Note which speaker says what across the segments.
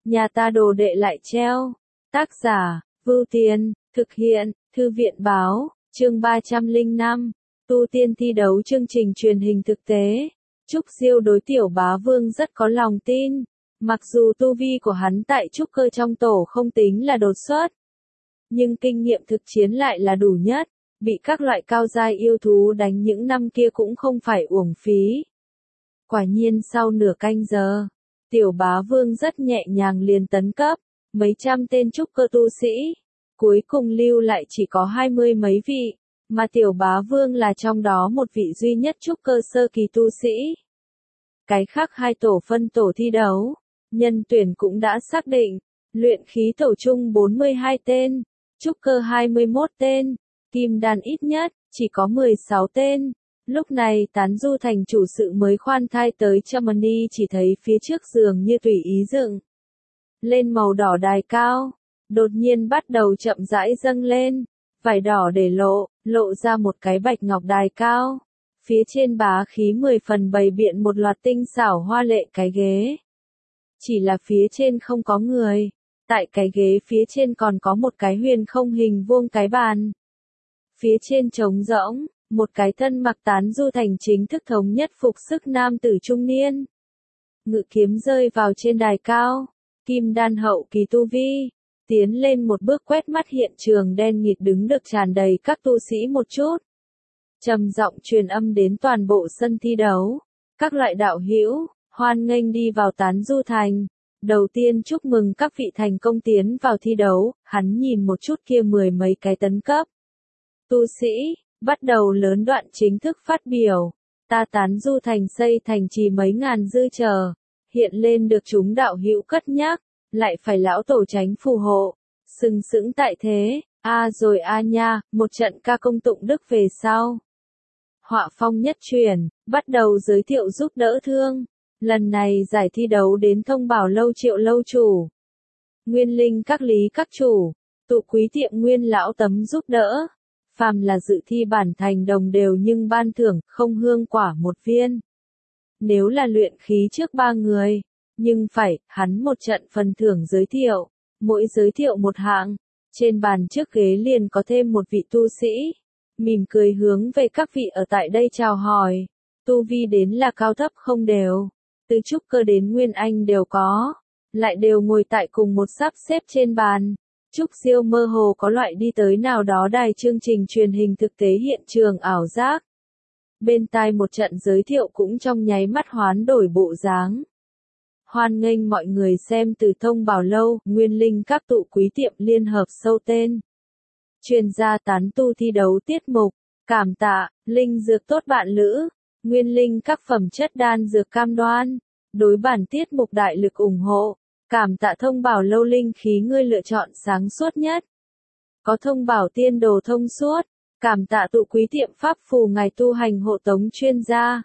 Speaker 1: nhà ta đồ đệ lại treo. Tác giả, Vưu Tiên, thực hiện, Thư viện báo, chương 305, tu tiên thi đấu chương trình truyền hình thực tế. Trúc Diêu đối Tiểu Bá Vương rất có lòng tin, mặc dù tu vi của hắn tại trúc cơ trong tổ không tính là đột xuất, nhưng kinh nghiệm thực chiến lại là đủ nhất, bị các loại cao giai yêu thú đánh những năm kia cũng không phải uổng phí. Quả nhiên sau nửa canh giờ, Tiểu Bá Vương rất nhẹ nhàng liền tấn cấp, mấy trăm tên trúc cơ tu sĩ, cuối cùng lưu lại chỉ có 20 mấy vị, mà Tiểu Bá Vương là trong đó một vị duy nhất trúc cơ sơ kỳ tu sĩ. Cái khác hai tổ phân tổ thi đấu, nhân tuyển cũng đã xác định, luyện khí tổ chung 42 tên, trúc cơ 21 tên, kim đan ít nhất, chỉ có 16 tên. Lúc này Tán Du thành chủ sự mới khoan thai tới Chamonix chỉ thấy phía trước giường như tùy ý dựng lên màu đỏ đài cao, đột nhiên bắt đầu chậm rãi dâng lên, vải đỏ để lộ ra một cái bạch ngọc đài cao. Phía trên bá khí 10 phần bày biện một loạt tinh xảo hoa lệ cái ghế. Chỉ là phía trên không có người, tại cái ghế phía trên còn có một cái huyền không hình vuông cái bàn. Phía trên trống rỗng, một cái thân mặc Tán Du thành chính thức thống nhất phục sức nam tử trung niên. Ngự kiếm rơi vào trên đài cao, kim đan hậu kỳ tu vi, tiến lên một bước quét mắt hiện trường đen nghịt đứng được tràn đầy các tu sĩ một chút. Trầm giọng truyền âm đến toàn bộ sân thi đấu, các loại đạo hữu, hoan nghênh đi vào Tán Du thành. Đầu tiên chúc mừng các vị thành công tiến vào thi đấu, hắn nhìn một chút kia 10 mấy cái tấn cấp tu sĩ, bắt đầu lớn đoạn chính thức phát biểu. Ta Tán Du thành xây thành trì mấy ngàn dư chờ, hiện lên được chúng đạo hữu cất nhắc, lại phải lão tổ tránh phù hộ, sừng sững tại thế. Rồi nha, một trận ca công tụng đức về sau. Họa phong nhất truyền, bắt đầu giới thiệu giúp đỡ thương. Lần này giải thi đấu đến Thông Bảo lâu Triệu lâu chủ, Nguyên Linh các lý các chủ, tụ quý tiệm Nguyên lão tấm giúp đỡ. Phàm là dự thi bản thành đồng đều nhưng ban thưởng không hương quả một viên. Nếu là luyện khí trước 3 người, nhưng phải, hắn một trận phần thưởng giới thiệu, mỗi giới thiệu một hạng. Trên bàn trước ghế liền có thêm một vị tu sĩ, mỉm cười hướng về các vị ở tại đây chào hỏi. Tu vi đến là cao thấp không đều, từ trúc cơ đến nguyên anh đều có, lại đều ngồi tại cùng một sắp xếp trên bàn. Trúc Diêu mơ hồ có loại đi tới nào đó đài chương trình truyền hình thực tế hiện trường ảo giác. Bên tai một trận giới thiệu cũng trong nháy mắt hoán đổi bộ dáng. Hoan nghênh mọi người xem từ Thông Bảo lâu, Nguyên Linh các tụ quý tiệm liên hợp sâu tên. Chuyên gia tán tu thi đấu tiết mục, cảm tạ, linh dược tốt bạn lữ, Nguyên Linh các phẩm chất đan dược cam đoan, đối bản tiết mục đại lực ủng hộ, cảm tạ Thông Bảo lâu linh khí ngươi lựa chọn sáng suốt nhất. Có Thông Bảo tiên đồ thông suốt, cảm tạ tụ quý tiệm pháp phù ngài tu hành hộ tống chuyên gia.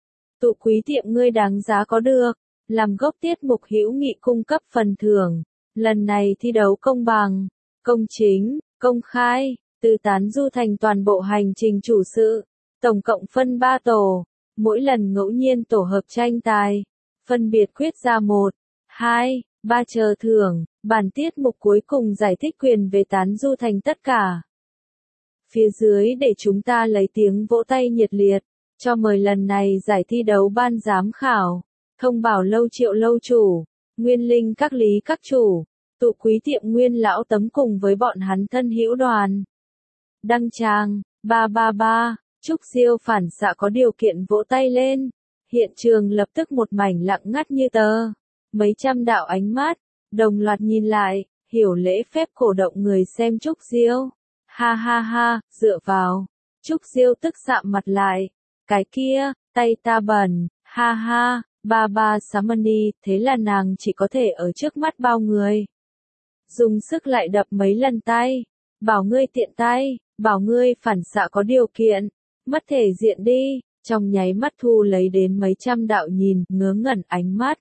Speaker 1: Tụ quý tiệm ngươi đáng giá có được. Làm gốc tiết mục hữu nghị cung cấp phần thưởng. Lần này thi đấu công bằng, công chính, công khai, từ Tán Du thành toàn bộ hành trình chủ sự, tổng cộng phân 3 tổ, mỗi lần ngẫu nhiên tổ hợp tranh tài, phân biệt quyết ra 1, 2, 3 chờ thưởng. Bản tiết mục cuối cùng giải thích quyền về Tán Du thành tất cả. Phía dưới để chúng ta lấy tiếng vỗ tay nhiệt liệt, cho mời lần này giải thi đấu ban giám khảo. Thông Bảo lâu Triệu lâu chủ, Nguyên Linh các lý các chủ, tụ quý tiệm Nguyên lão tấm cùng với bọn hắn thân hữu đoàn. Đăng tràng, 333, Trúc Diêu phản xạ có điều kiện vỗ tay lên. Hiện trường lập tức một mảnh lặng ngắt như tờ. Mấy trăm đạo ánh mắt, đồng loạt nhìn lại, hiểu lễ phép cổ động người xem Trúc Diêu. Ha ha ha, dựa vào. Trúc Diêu tức sạm mặt lại. Cái kia, tay ta bẩn, ha ha. Ba Samani, thế là nàng chỉ có thể ở trước mắt bao người. Dùng sức lại đập mấy lần tay. Bảo ngươi tiện tay, bảo ngươi phản xạ có điều kiện. Mất thể diện đi, trong nháy mắt thu lấy đến mấy trăm đạo nhìn, ngớ ngẩn ánh mắt.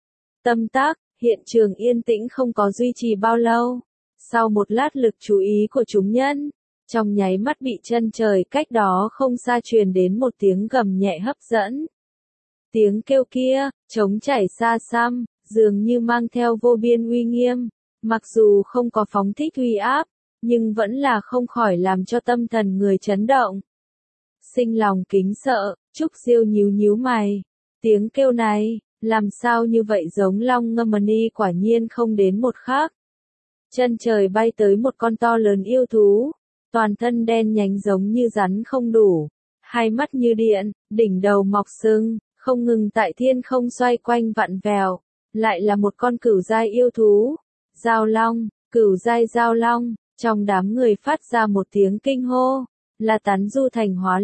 Speaker 1: Tâm tác, hiện trường yên tĩnh không có duy trì bao lâu. Sau một lát lực chú ý của chúng nhân, trong nháy mắt bị chân trời cách đó không xa truyền đến một tiếng gầm nhẹ hấp dẫn. Tiếng kêu kia, trống chảy xa xăm, dường như mang theo vô biên uy nghiêm, mặc dù không có phóng thích uy áp, nhưng vẫn là không khỏi làm cho tâm thần người chấn động. Sinh lòng kính sợ, Trúc Diêu nhíu nhíu mày, tiếng kêu này, làm sao như vậy giống long ngâm ni, quả nhiên không đến một khác. Chân trời bay tới một con to lớn yêu thú, toàn thân đen nhánh giống như rắn không đủ, hai mắt như điện, đỉnh đầu mọc sừng, không ngừng tại thiên không xoay quanh vặn vẹo, lại là một con cửu giai yêu thú, Giao Long, cửu giai Giao Long, trong đám người phát ra một tiếng kinh hô, là Tán Du Thành Hóa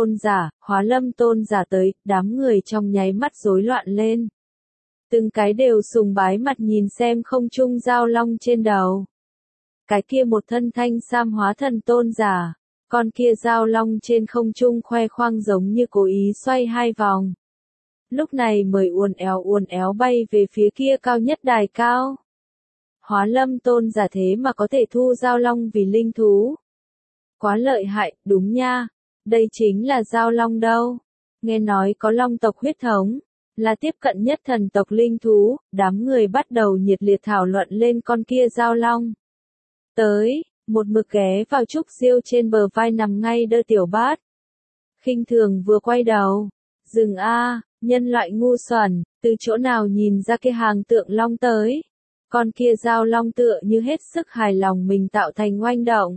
Speaker 1: Lâm Tôn giả tới, đám người trong nháy mắt rối loạn lên. Từng cái đều sùng bái mặt nhìn xem không trung Giao Long trên đầu. Cái kia một thân thanh sam hóa thần tôn giả, con kia Giao Long trên không trung khoe khoang giống như cố ý xoay hai vòng. Lúc này mới uốn éo bay về phía kia cao nhất đài cao. Hóa Lâm Tôn giả thế mà có thể thu Giao Long vì linh thú. Quá lợi hại, đúng nha, đây chính là Giao Long đâu. Nghe nói có Long tộc huyết thống, là tiếp cận nhất thần tộc linh thú, đám người bắt đầu nhiệt liệt thảo luận lên con kia Giao Long. Tới, một mực ghé vào Trúc Diêu trên bờ vai nằm ngay đơ Tiểu Bát. Khinh thường vừa quay đầu, dừng a, nhân loại ngu xuẩn, từ chỗ nào nhìn ra cái hàng tượng long tới. Con kia Giao Long tựa như hết sức hài lòng mình tạo thành oanh động.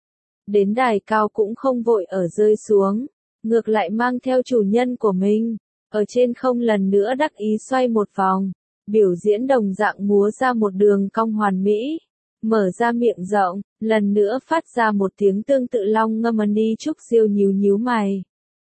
Speaker 1: Đến đài cao cũng không vội ở rơi xuống, ngược lại mang theo chủ nhân của mình, ở trên không lần nữa đắc ý xoay một vòng, biểu diễn đồng dạng múa ra một đường cong hoàn mỹ, mở ra miệng rộng, lần nữa phát ra một tiếng tương tự long ngâm ni. Trúc Diêu nhíu nhíu mày.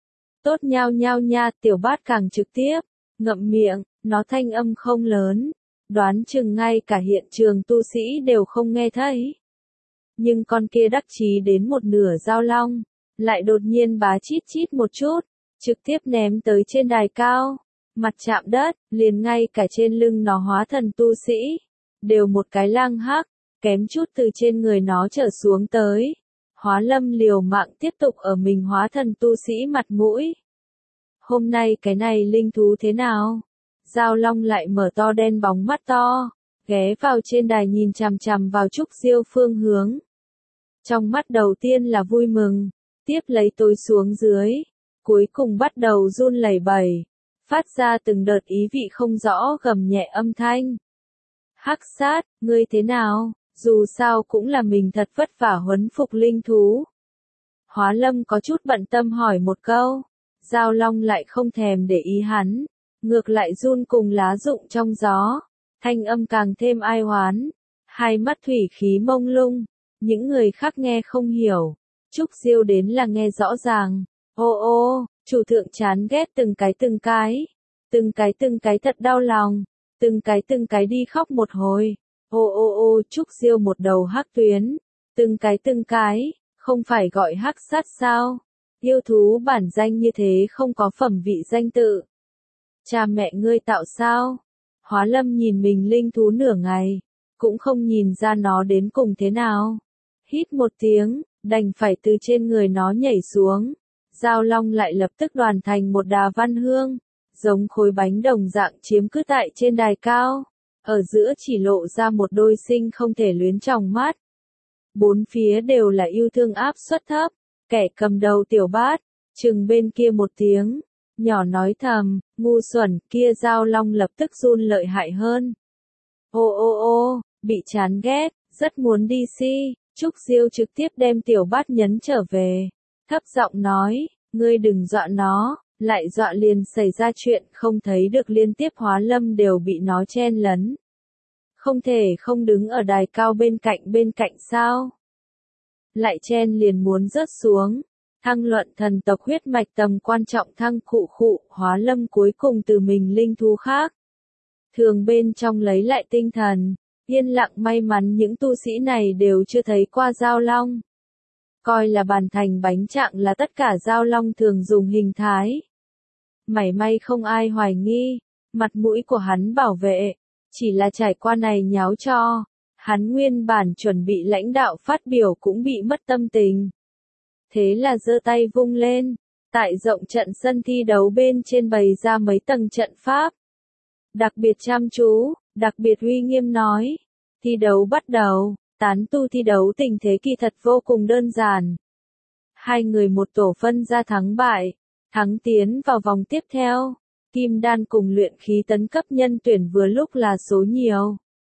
Speaker 1: Tốt nhao nhao nha, Tiểu Bát càng trực tiếp, ngậm miệng, nó thanh âm không lớn, đoán chừng ngay cả hiện trường tu sĩ đều không nghe thấy. Nhưng con kia đắc chí đến một nửa Giao Long, lại đột nhiên bá chít chít một chút, trực tiếp ném tới trên đài cao, mặt chạm đất, liền ngay cả trên lưng nó hóa thần tu sĩ, đều một cái lang hắc, kém chút từ trên người nó trở xuống tới. Hóa Lâm liều mạng tiếp tục ở mình hóa thần tu sĩ mặt mũi. Hôm nay cái này linh thú thế nào? Giao Long lại mở to đen bóng mắt to, ghé vào trên đài nhìn chằm chằm vào Trúc Diêu phương hướng. Trong mắt đầu tiên là vui mừng, tiếp lấy tối xuống dưới, cuối cùng bắt đầu run lẩy bẩy, phát ra từng đợt ý vị không rõ gầm nhẹ âm thanh. Hắc Sát, ngươi thế nào? Dù sao cũng là mình thật vất vả huấn phục linh thú. Hóa Lâm có chút bận tâm hỏi một câu, Giao Long lại không thèm để ý hắn, ngược lại run cùng lá rụng trong gió, thanh âm càng thêm ai oán, hai mắt thủy khí mông lung, những người khác nghe không hiểu, Trúc Diêu đến là nghe rõ ràng. Ô ô, chủ thượng chán ghét từng cái thật đau lòng, từng cái đi khóc một hồi. Ô ô ô, Trúc Diêu một đầu hắc tuyến, từng cái, không phải gọi Hắc Sát sao? Yêu thú bản danh như thế không có phẩm vị danh tự. Cha mẹ ngươi tạo sao? Hóa Lâm nhìn mình linh thú nửa ngày, cũng không nhìn ra nó đến cùng thế nào. Hít một tiếng, đành phải từ trên người nó nhảy xuống. Giao Long lại lập tức đoàn thành một đà văn hương, giống khối bánh đồng dạng chiếm cứ tại trên đài cao. Ở giữa chỉ lộ ra một đôi sinh không thể luyến tròng mắt. Bốn phía đều là yêu thương áp suất thấp, kẻ cầm đầu Tiểu Bát, chừng bên kia một tiếng, nhỏ nói thầm, ngu xuẩn, kia Giao Long lập tức run lợi hại hơn. Ô ô ô, bị chán ghét, rất muốn đi si, Trúc Diêu trực tiếp đem Tiểu Bát nhấn trở về, thấp giọng nói, ngươi đừng dọa nó. Lại dọa liền xảy ra chuyện không thấy được liên tiếp Hóa Lâm đều bị nó chen lấn. Không thể không đứng ở đài cao bên cạnh sao? Lại chen liền muốn rớt xuống. Thăng luận thần tộc huyết mạch tầm quan trọng thăng khụ, Hóa Lâm cuối cùng từ mình linh thú khác. Thường bên trong lấy lại tinh thần, yên lặng may mắn những tu sĩ này đều chưa thấy qua Giao Long. Coi là bàn thành bánh trạng là tất cả Giao Long thường dùng hình thái. Mảy may không ai hoài nghi, mặt mũi của hắn bảo vệ, chỉ là trải qua này nháo cho, hắn nguyên bản chuẩn bị lãnh đạo phát biểu cũng bị mất tâm tình. Thế là giơ tay vung lên, tại rộng trận sân thi đấu bên trên bày ra mấy tầng trận pháp. Đặc biệt chăm chú, đặc biệt uy nghiêm nói. Thi đấu bắt đầu, tán tu thi đấu tình thế kỳ thật vô cùng đơn giản. Hai người một tổ phân ra thắng bại, thắng tiến vào vòng tiếp theo. Kim đan cùng luyện khí tấn cấp nhân tuyển vừa lúc là số nhiều.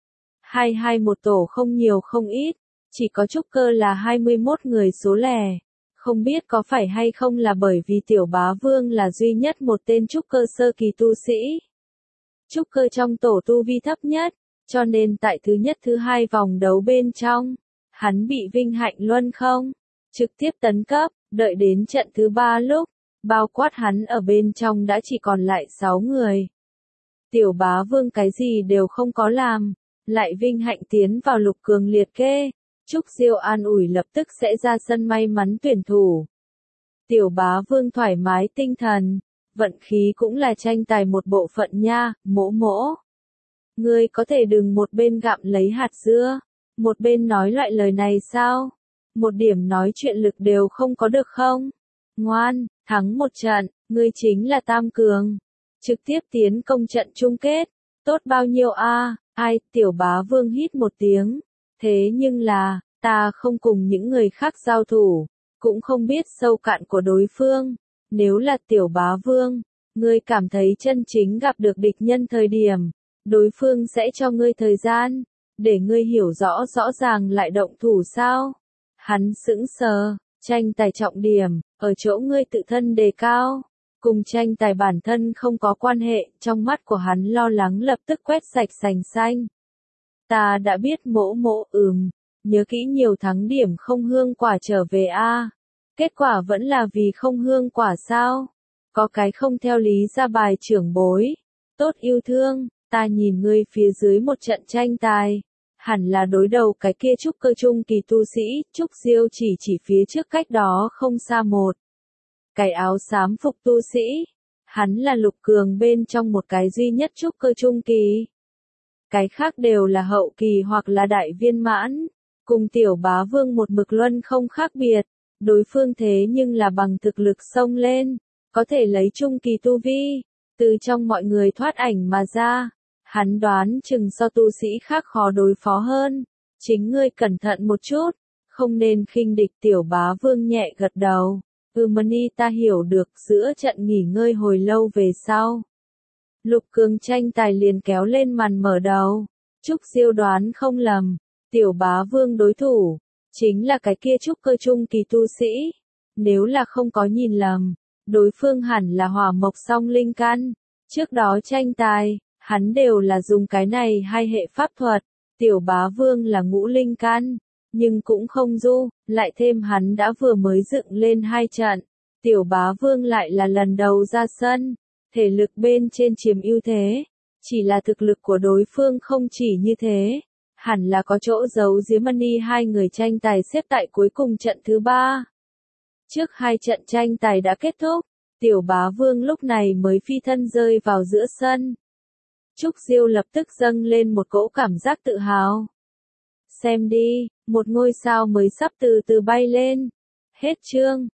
Speaker 1: Hai một tổ không nhiều không ít, chỉ có trúc cơ là 21 người số lẻ. Không biết có phải hay không là bởi vì tiểu bá vương là duy nhất một tên trúc cơ sơ kỳ tu sĩ. Trúc cơ trong tổ tu vi thấp nhất, cho nên tại thứ nhất thứ hai vòng đấu bên trong, hắn bị vinh hạnh luân không, trực tiếp tấn cấp, đợi đến trận thứ ba lúc, bao quát hắn ở bên trong đã chỉ còn lại 6 người. Tiểu bá vương cái gì đều không có làm, lại vinh hạnh tiến vào lục cường liệt kê. Trúc Diêu an ủi lập tức sẽ ra sân may mắn tuyển thủ. Tiểu bá vương thoải mái tinh thần, vận khí cũng là tranh tài một bộ phận nha, mỗ mỗ. Ngươi có thể đừng một bên gặm lấy hạt dưa, một bên nói loại lời này sao? Một điểm nói chuyện lực đều không có được không? Ngoan, thắng một trận, ngươi chính là tam cường. Trực tiếp tiến công trận chung kết, tốt bao nhiêu a? Ai, tiểu bá vương hít một tiếng. Thế nhưng là, ta không cùng những người khác giao thủ, cũng không biết sâu cạn của đối phương. Nếu là tiểu bá vương, ngươi cảm thấy chân chính gặp được địch nhân thời điểm, đối phương sẽ cho ngươi thời gian, để ngươi hiểu rõ rõ ràng lại động thủ sao? Hắn sững sờ, tranh tài trọng điểm, ở chỗ ngươi tự thân đề cao, cùng tranh tài bản thân không có quan hệ, trong mắt của hắn lo lắng lập tức quét sạch sành xanh. Ta đã biết mỗ mỗ nhớ kỹ nhiều thắng điểm không hương quả trở về a. Kết quả vẫn là vì không hương quả sao? Có cái không theo lý ra bài trưởng bối. Tốt yêu thương, ta nhìn ngươi phía dưới một trận tranh tài. Hẳn là đối đầu cái kia trúc cơ trung kỳ tu sĩ, Trúc Diêu chỉ phía trước cách đó không xa một. Cái áo xám phục tu sĩ. Hắn là lục cường bên trong một cái duy nhất trúc cơ trung kỳ. Cái khác đều là hậu kỳ hoặc là đại viên mãn, cùng tiểu bá vương một mực luân không khác biệt, đối phương thế nhưng là bằng thực lực xông lên, có thể lấy trung kỳ tu vi, từ trong mọi người thoát ảnh mà ra, hắn đoán chừng so tu sĩ khác khó đối phó hơn, chính ngươi cẩn thận một chút, không nên khinh địch. Tiểu bá vương nhẹ gật đầu, Mani ta hiểu được. Giữa trận nghỉ ngơi hồi lâu về sau. Lục cường tranh tài liền kéo lên màn mở đầu. Trúc Diêu đoán không lầm, tiểu bá vương đối thủ, chính là cái kia trúc cơ trung kỳ tu sĩ. Nếu là không có nhìn lầm, đối phương hẳn là hỏa mộc song linh căn. Trước đó tranh tài, hắn đều là dùng cái này hai hệ pháp thuật. Tiểu bá vương là ngũ linh căn, nhưng cũng không du, lại thêm hắn đã vừa mới dựng lên 2 trận. Tiểu bá vương lại là lần đầu ra sân. Thể lực bên trên chiếm ưu thế, chỉ là thực lực của đối phương không chỉ như thế, hẳn là có chỗ giấu giếm. Mani hai người tranh tài xếp tại cuối cùng trận thứ 3. Trước 2 trận tranh tài đã kết thúc, tiểu bá vương lúc này mới phi thân rơi vào giữa sân. Trúc Diêu lập tức dâng lên một cỗ cảm giác tự hào. Xem đi, một ngôi sao mới sắp từ từ bay lên. Hết chương.